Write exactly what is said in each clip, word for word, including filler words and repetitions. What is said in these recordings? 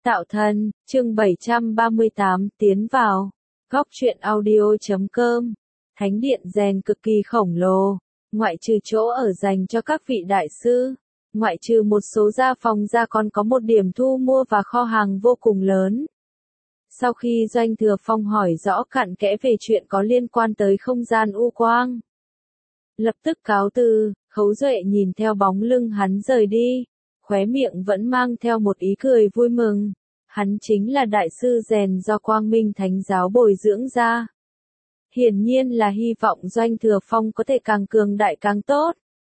Tạo thân, chương bảy trăm ba mươi tám, tiến vào. Góc truyện audio.com. Thánh điện rèn cực kỳ khổng lồ, ngoại trừ chỗ ở dành cho các vị đại sư, ngoại trừ một số gia phòng ra còn có một điểm thu mua và kho hàng vô cùng lớn. Sau khi Doanh Thừa Phong hỏi rõ cặn kẽ về chuyện có liên quan tới không gian u quang, lập tức cáo từ, Khấu Duệ nhìn theo bóng lưng hắn rời đi, khóe miệng vẫn mang theo một ý cười vui mừng. Hắn chính là đại sư rèn do Quang Minh Thánh giáo bồi dưỡng ra. Hiển nhiên là hy vọng Doanh Thừa Phong có thể càng cường đại càng tốt.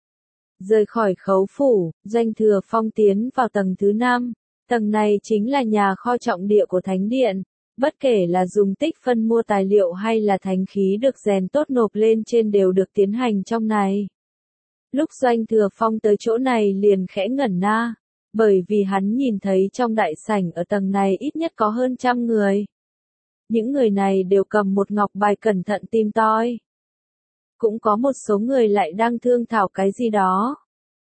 Rời khỏi khấu phủ, Doanh Thừa Phong tiến vào tầng thứ năm. Tầng này chính là nhà kho trọng địa của Thánh điện. Bất kể là dùng tích phân mua tài liệu hay là thánh khí được rèn tốt nộp lên trên đều được tiến hành trong này. Lúc Doanh Thừa Phong tới chỗ này liền khẽ ngẩn na, bởi vì hắn nhìn thấy trong đại sảnh ở tầng này ít nhất có hơn trăm người. Những người này đều cầm một ngọc bài cẩn thận tìm tòi. Cũng có một số người lại đang thương thảo cái gì đó.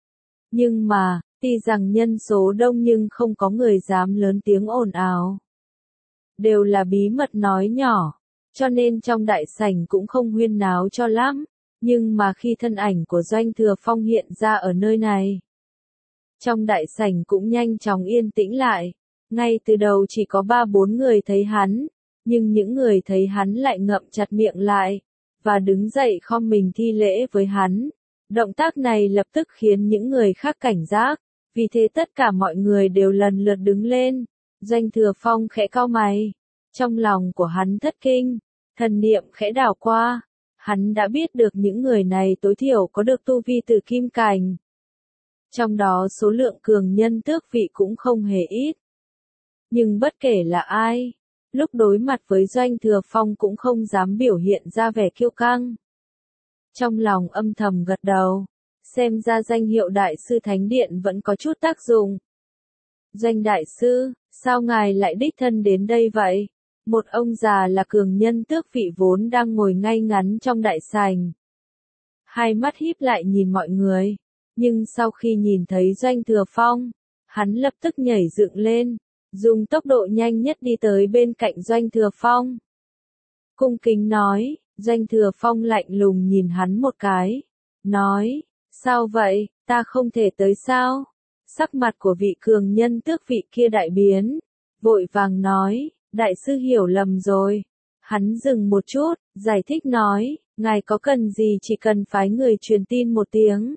Nhưng mà, tuy rằng nhân số đông nhưng không có người dám lớn tiếng ồn ào. Đều là bí mật nói nhỏ, cho nên trong đại sảnh cũng không huyên náo cho lắm. Nhưng mà khi thân ảnh của Doanh Thừa Phong hiện ra ở nơi này, trong đại sảnh cũng nhanh chóng yên tĩnh lại. Ngay từ đầu chỉ có ba bốn người thấy hắn, nhưng những người thấy hắn lại ngậm chặt miệng lại, và đứng dậy khom mình thi lễ với hắn. Động tác này lập tức khiến những người khác cảnh giác, vì thế tất cả mọi người đều lần lượt đứng lên. Doanh Thừa Phong khẽ cau mày, trong lòng của hắn thất kinh, thần niệm khẽ đảo qua. Hắn đã biết được những người này tối thiểu có được tu vi từ kim cảnh. Trong đó số lượng cường nhân tước vị cũng không hề ít. Nhưng bất kể là ai, lúc đối mặt với Doanh Thừa Phong cũng không dám biểu hiện ra vẻ kiêu căng. Trong lòng âm thầm gật đầu, xem ra danh hiệu đại sư Thánh điện vẫn có chút tác dụng. Doanh đại sư, sao ngài lại đích thân đến đây vậy? Một ông già là cường nhân tước vị vốn đang ngồi ngay ngắn trong đại sảnh. Hai mắt híp lại nhìn mọi người, nhưng sau khi nhìn thấy Doanh Thừa Phong, hắn lập tức nhảy dựng lên, dùng tốc độ nhanh nhất đi tới bên cạnh Doanh Thừa Phong. Cung kính nói, Doanh Thừa Phong lạnh lùng nhìn hắn một cái, nói, sao vậy, ta không thể tới sao? Sắc mặt của vị cường nhân tước vị kia đại biến, vội vàng nói, đại sư hiểu lầm rồi. Hắn dừng một chút, giải thích nói, ngài có cần gì chỉ cần phái người truyền tin một tiếng.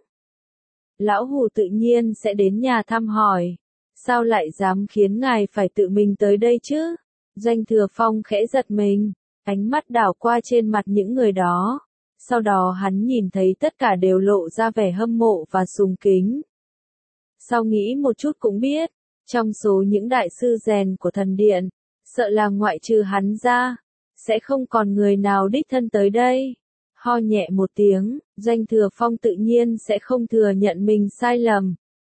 Lão Hù tự nhiên sẽ đến nhà thăm hỏi. Sao lại dám khiến ngài phải tự mình tới đây chứ? Doanh Thừa Phong khẽ giật mình, ánh mắt đảo qua trên mặt những người đó. Sau đó hắn nhìn thấy tất cả đều lộ ra vẻ hâm mộ và sùng kính. Sau nghĩ một chút cũng biết, trong số những đại sư rèn của thần điện, sợ là ngoại trừ hắn ra, sẽ không còn người nào đích thân tới đây. Ho nhẹ một tiếng, Doanh Thừa Phong tự nhiên sẽ không thừa nhận mình sai lầm.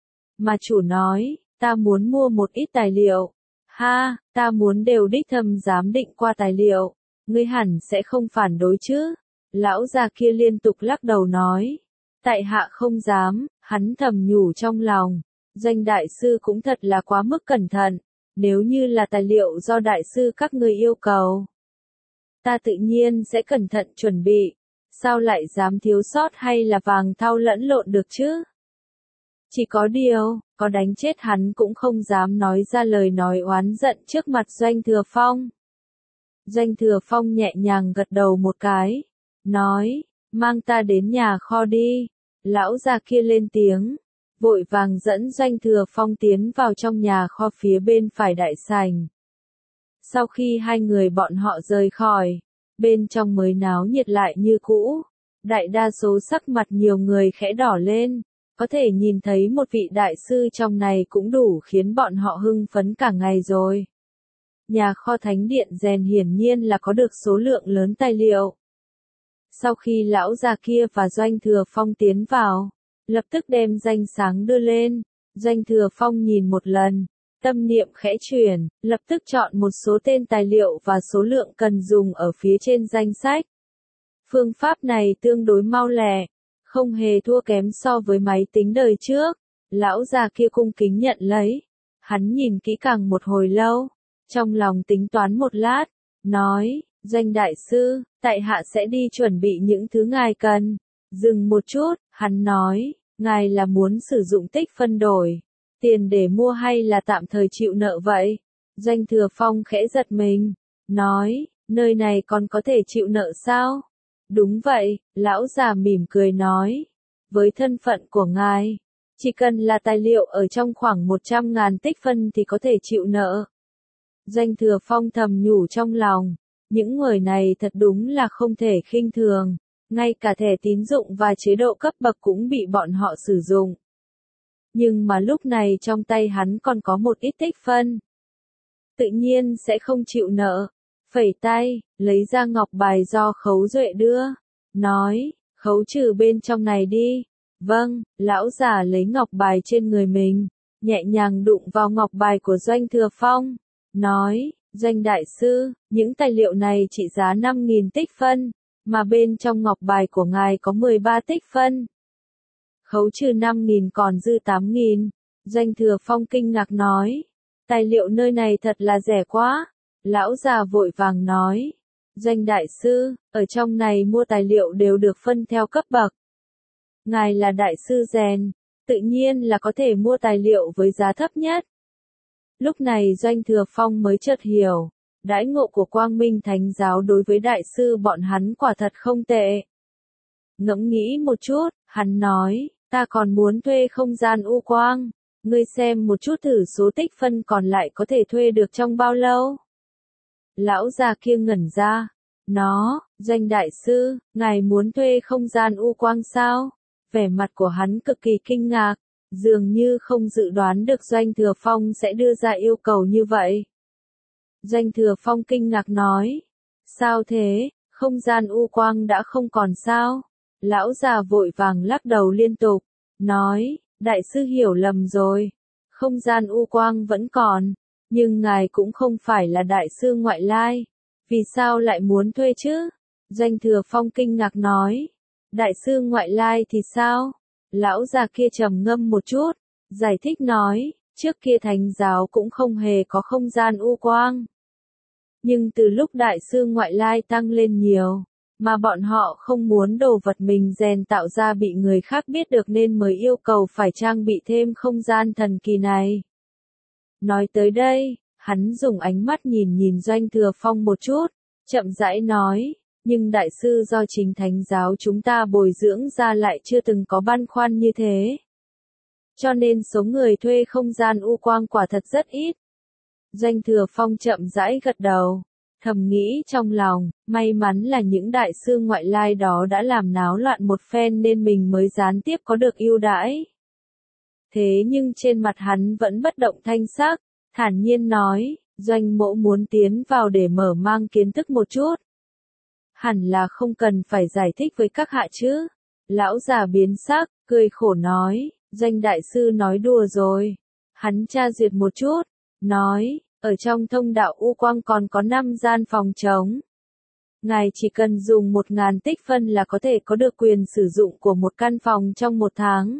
Mà chủ nói, ta muốn mua một ít tài liệu. Ha, ta muốn đều đích thâm giám định qua tài liệu. Ngươi hẳn sẽ không phản đối chứ? Lão già kia liên tục lắc đầu nói. Tại hạ không dám, hắn thầm nhủ trong lòng. Doanh đại sư cũng thật là quá mức cẩn thận. Nếu như là tài liệu do đại sư các người yêu cầu, ta tự nhiên sẽ cẩn thận chuẩn bị. Sao lại dám thiếu sót hay là vàng thau lẫn lộn được chứ? Chỉ có điều, có đánh chết hắn cũng không dám nói ra lời nói oán giận trước mặt Doanh Thừa Phong. Doanh Thừa Phong nhẹ nhàng gật đầu một cái, nói, mang ta đến nhà kho đi. Lão già kia lên tiếng, vội vàng dẫn Doanh Thừa Phong tiến vào trong nhà kho phía bên phải đại sảnh. Sau khi hai người bọn họ rời khỏi, bên trong mới náo nhiệt lại như cũ. Đại đa số sắc mặt nhiều người khẽ đỏ lên, có thể nhìn thấy một vị đại sư trong này cũng đủ khiến bọn họ hưng phấn cả ngày rồi. Nhà kho Thánh điện rèn hiển nhiên là có được số lượng lớn tài liệu. Sau khi lão già kia và Doanh Thừa Phong tiến vào, lập tức đem danh sáng đưa lên. Doanh Thừa Phong nhìn một lần, tâm niệm khẽ chuyển, lập tức chọn một số tên tài liệu và số lượng cần dùng ở phía trên danh sách. Phương pháp này tương đối mau lẹ, không hề thua kém so với máy tính đời trước. Lão già kia cung kính nhận lấy. Hắn nhìn kỹ càng một hồi lâu, trong lòng tính toán một lát, nói, Doanh đại sư, tại hạ sẽ đi chuẩn bị những thứ ngài cần. Dừng một chút, hắn nói, ngài là muốn sử dụng tích phân đổi tiền để mua hay là tạm thời chịu nợ vậy? Doanh Thừa Phong khẽ giật mình, nói, nơi này còn có thể chịu nợ sao? Đúng vậy, lão già mỉm cười nói, với thân phận của ngài, chỉ cần là tài liệu ở trong khoảng một trăm ngàn tích phân thì có thể chịu nợ. Doanh Thừa Phong thầm nhủ trong lòng, những người này thật đúng là không thể khinh thường, ngay cả thẻ tín dụng và chế độ cấp bậc cũng bị bọn họ sử dụng. Nhưng mà lúc này trong tay hắn còn có một ít tích phân, tự nhiên sẽ không chịu nợ. Phẩy tay, lấy ra ngọc bài do Khấu Duệ đưa, nói, khấu trừ bên trong này đi. Vâng, lão già lấy ngọc bài trên người mình, nhẹ nhàng đụng vào ngọc bài của Doanh Thừa Phong, nói, Doanh đại sư, những tài liệu này trị giá năm nghìn tích phân, mà bên trong ngọc bài của ngài có mười ba tích phân. Khấu trừ năm nghìn còn dư tám nghìn. Doanh Thừa Phong kinh ngạc nói, tài liệu nơi này thật là rẻ quá. Lão già vội vàng nói, Doanh đại sư, ở trong này mua tài liệu đều được phân theo cấp bậc. Ngài là đại sư rèn, tự nhiên là có thể mua tài liệu với giá thấp nhất. Lúc này Doanh Thừa Phong mới chợt hiểu, đãi ngộ của Quang Minh Thánh giáo đối với đại sư bọn hắn quả thật không tệ. Ngẫm nghĩ một chút, hắn nói, ta còn muốn thuê không gian u quang, ngươi xem một chút thử số tích phân còn lại có thể thuê được trong bao lâu. Lão già kia ngẩn ra, nó, Doanh đại sư, ngài muốn thuê không gian u quang sao? Vẻ mặt của hắn cực kỳ kinh ngạc, dường như không dự đoán được Doanh Thừa Phong sẽ đưa ra yêu cầu như vậy. Doanh Thừa Phong kinh ngạc nói, sao thế, không gian u quang đã không còn sao? Lão già vội vàng lắc đầu liên tục, nói, đại sư hiểu lầm rồi, không gian u quang vẫn còn, nhưng ngài cũng không phải là đại sư ngoại lai, vì sao lại muốn thuê chứ? Doanh Thừa Phong kinh ngạc nói, đại sư ngoại lai thì sao? Lão già kia trầm ngâm một chút, giải thích nói, trước kia thánh giáo cũng không hề có không gian u quang. Nhưng từ lúc đại sư ngoại lai tăng lên nhiều, mà bọn họ không muốn đồ vật mình rèn tạo ra bị người khác biết được nên mới yêu cầu phải trang bị thêm không gian thần kỳ này. Nói tới đây, hắn dùng ánh mắt nhìn nhìn Doanh Thừa Phong một chút, chậm rãi nói, nhưng đại sư do chính thánh giáo chúng ta bồi dưỡng ra lại chưa từng có băn khoăn như thế. Cho nên số người thuê không gian u quang quả thật rất ít. Doanh Thừa Phong chậm rãi gật đầu, thầm nghĩ trong lòng, may mắn là những đại sư ngoại lai đó đã làm náo loạn một phen nên mình mới gián tiếp có được ưu đãi. Thế nhưng trên mặt hắn vẫn bất động thanh sắc, thản nhiên nói, Doanh mỗ muốn tiến vào để mở mang kiến thức một chút. Hẳn là không cần phải giải thích với các hạ chứ. Lão già biến sắc, cười khổ nói, Doanh đại sư nói đùa rồi. Hắn tra duyệt một chút, nói, ở trong thông đạo u quang còn có năm gian phòng trống. Ngài chỉ cần dùng một ngàn tích phân là có thể có được quyền sử dụng của một căn phòng trong một tháng.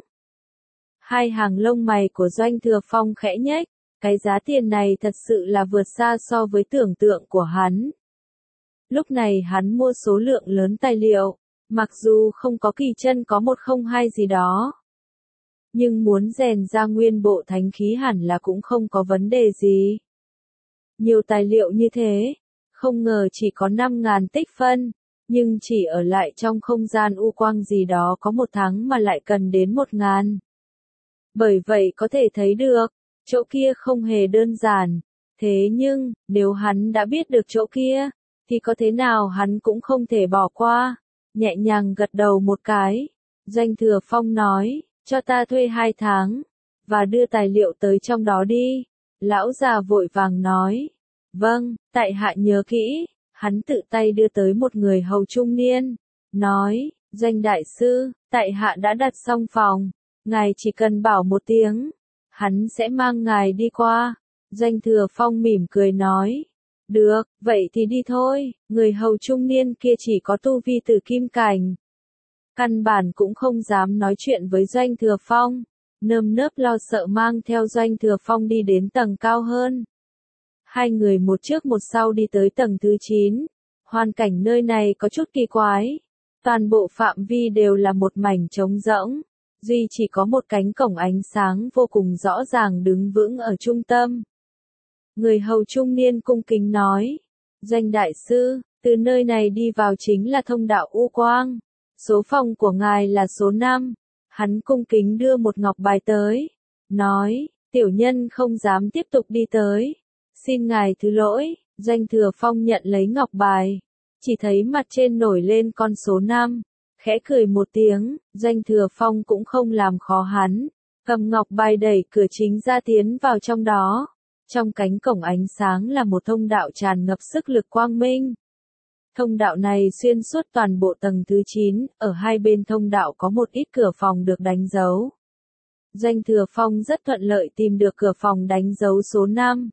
Hai hàng lông mày của Doanh Thừa Phong khẽ nhếch, cái giá tiền này thật sự là vượt xa so với tưởng tượng của hắn. Lúc này hắn mua số lượng lớn tài liệu, mặc dù không có kỳ chân có một không hai gì đó. Nhưng muốn rèn ra nguyên bộ thánh khí hẳn là cũng không có vấn đề gì. Nhiều tài liệu như thế, không ngờ chỉ có năm ngàn tích phân, nhưng chỉ ở lại trong không gian u quang gì đó có một tháng mà lại cần đến một ngàn. Bởi vậy có thể thấy được, chỗ kia không hề đơn giản. Thế nhưng, nếu hắn đã biết được chỗ kia, thì có thế nào hắn cũng không thể bỏ qua. Nhẹ nhàng gật đầu một cái, Doanh Thừa Phong nói, cho ta thuê hai tháng, và đưa tài liệu tới trong đó đi. Lão già vội vàng nói, vâng, tại hạ nhớ kỹ. Hắn tự tay đưa tới một người hầu trung niên, nói, Doanh đại sư, tại hạ đã đặt xong phòng, ngài chỉ cần bảo một tiếng, hắn sẽ mang ngài đi qua. Doanh Thừa Phong mỉm cười nói, được, vậy thì đi thôi. Người hầu trung niên kia chỉ có tu vi từ kim cảnh, căn bản cũng không dám nói chuyện với Doanh Thừa Phong. nơm nớp lo sợ mang theo Doanh Thừa Phong đi đến tầng cao hơn. Hai người một trước một sau đi tới tầng thứ chín. Hoàn cảnh nơi này có chút kỳ quái. Toàn bộ phạm vi đều là một mảnh trống rỗng. Duy chỉ có một cánh cổng ánh sáng vô cùng rõ ràng đứng vững ở trung tâm. Người hầu trung niên cung kính nói. Doanh đại sư, từ nơi này đi vào chính là thông đạo U Quang. Số phòng của ngài là số năm. Hắn cung kính đưa một ngọc bài tới. Nói, tiểu nhân không dám tiếp tục đi tới. Xin ngài thứ lỗi. Doanh Thừa Phong nhận lấy ngọc bài. Chỉ thấy mặt trên nổi lên con số năm. Khẽ cười một tiếng, Doanh Thừa Phong cũng không làm khó hắn. Cầm ngọc bài đẩy cửa chính ra tiến vào trong đó. Trong cánh cổng ánh sáng là một thông đạo tràn ngập sức lực quang minh. Thông đạo này xuyên suốt toàn bộ tầng thứ chín, ở hai bên thông đạo có một ít cửa phòng được đánh dấu. Doanh Thừa Phong rất thuận lợi tìm được cửa phòng đánh dấu số năm.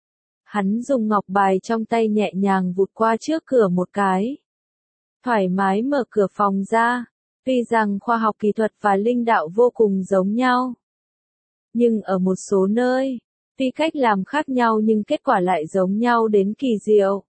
Hắn dùng ngọc bài trong tay nhẹ nhàng vụt qua trước cửa một cái. Thoải mái mở cửa phòng ra. Tuy rằng khoa học kỹ thuật và linh đạo vô cùng giống nhau. Nhưng ở một số nơi, tuy cách làm khác nhau nhưng kết quả lại giống nhau đến kỳ diệu.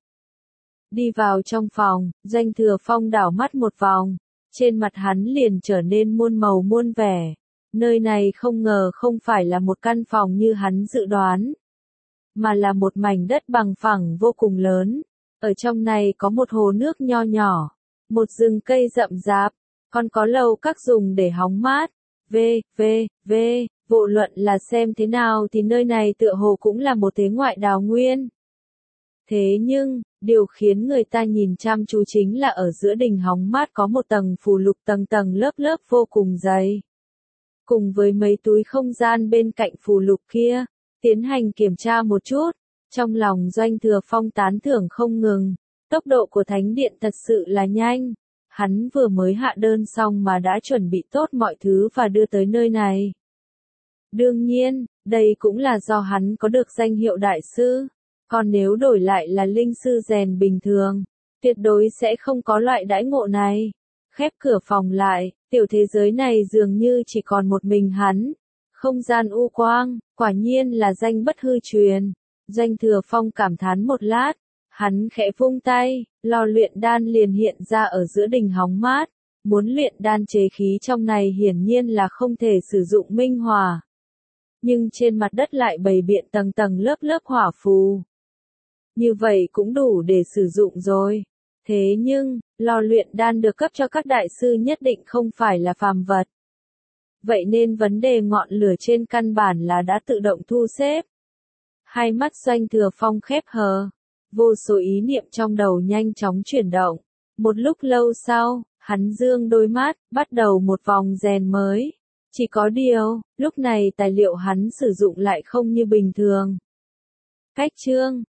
Đi vào trong phòng, Doanh Thừa Phong đảo mắt một vòng. Trên mặt hắn liền trở nên muôn màu muôn vẻ. Nơi này không ngờ không phải là một căn phòng như hắn dự đoán. Mà là một mảnh đất bằng phẳng vô cùng lớn. Ở trong này có một hồ nước nho nhỏ. Một rừng cây rậm rạp. Còn có lầu các dùng để hóng mát. V, V, V, vô luận là xem thế nào thì nơi này tựa hồ cũng là một thế ngoại đào nguyên. Thế nhưng, điều khiến người ta nhìn chăm chú chính là ở giữa đình hóng mát có một tầng phù lục tầng tầng lớp lớp vô cùng dày. Cùng với mấy túi không gian bên cạnh phù lục kia, tiến hành kiểm tra một chút, trong lòng Doanh Thừa Phong tán thưởng không ngừng, tốc độ của thánh điện thật sự là nhanh. Hắn vừa mới hạ đơn xong mà đã chuẩn bị tốt mọi thứ và đưa tới nơi này. Đương nhiên, đây cũng là do hắn có được danh hiệu đại sư. Còn nếu đổi lại là linh sư rèn bình thường, tuyệt đối sẽ không có loại đãi ngộ này. Khép cửa phòng lại, tiểu thế giới này dường như chỉ còn một mình hắn. Không gian u quang, quả nhiên là danh bất hư truyền. Doanh Thừa Phong cảm thán một lát, hắn khẽ vung tay, lò luyện đan liền hiện ra ở giữa đình hóng mát. Muốn luyện đan chế khí trong này hiển nhiên là không thể sử dụng minh hỏa. Nhưng trên mặt đất lại bày biện tầng tầng lớp lớp hỏa phù. Như vậy cũng đủ để sử dụng rồi. Thế nhưng, lò luyện đan được cấp cho các đại sư nhất định không phải là phàm vật. Vậy nên vấn đề ngọn lửa trên căn bản là đã tự động thu xếp. Hai mắt Doanh Thừa Phong khép hờ. Vô số ý niệm trong đầu nhanh chóng chuyển động. Một lúc lâu sau, hắn dương đôi mắt, bắt đầu một vòng rèn mới. Chỉ có điều, lúc này tài liệu hắn sử dụng lại không như bình thường. Cách chương